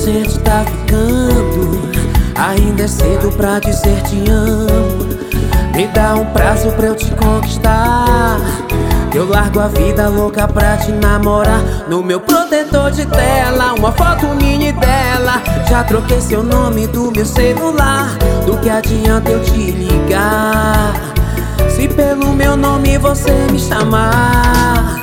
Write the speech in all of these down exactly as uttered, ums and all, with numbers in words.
gente tá ficando, ainda é cedo pra dizer te amo. Me dá um prazo pra eu te conquistar, eu largo a vida louca pra te namorar. No meu protetor de tela, uma foto minha e dela. Já troquei seu nome do meu celular. Do que adianta eu te ligar se pelo meu nome você me chamar?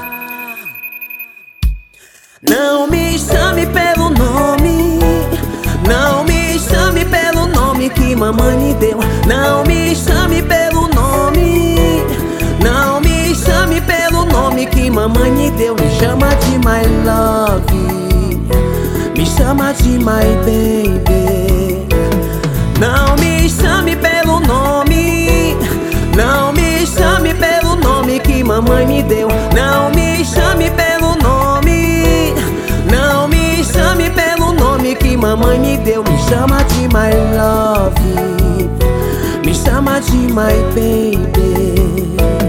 Não me chame pelo nome, não me chame pelo nome que mamãe me deu. Não me chame pelo nome, não me chame pelo nome que mamãe me deu. Me chama de my love, me chama de my baby. Não me chame pelo nome, não me chame pelo nome que mamãe me deu. Não me chame pelo nome, não me chame pelo nome que mamãe me deu. Me chama de my love, me chama de my baby.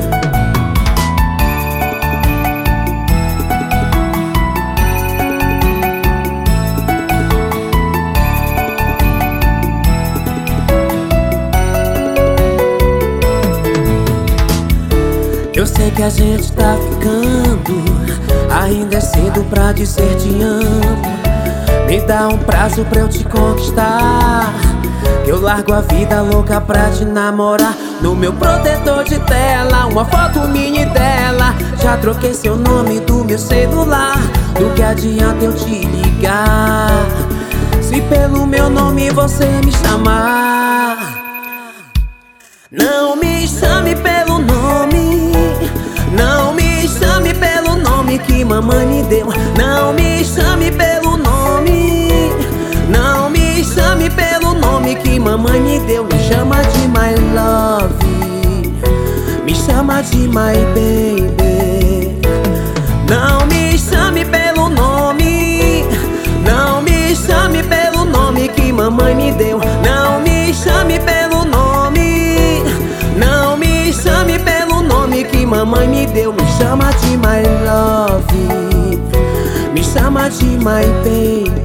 Eu sei que a gente tá ficando, ainda é cedo pra dizer te amo. Me dá um prazo pra eu te conquistar, eu largo a vida louca pra te namorar. No meu protetor de tela, uma foto minha e dela. Já troquei seu nome do meu celular. Do que adianta eu te ligar se pelo meu nome você me chamar? Não me chame pelo nome, não me chame pelo nome que mamãe me deu. Não me chame pelo nome, não me chame pelo nome que mamãe me deu. Me chama de my love, me chama de my baby. Não me chame pelo nome, não me chame pelo nome que mamãe me deu. Não me chame pelo nome, não me chame pelo nome que mamãe me deu. Me chama de my love, me chama de my baby.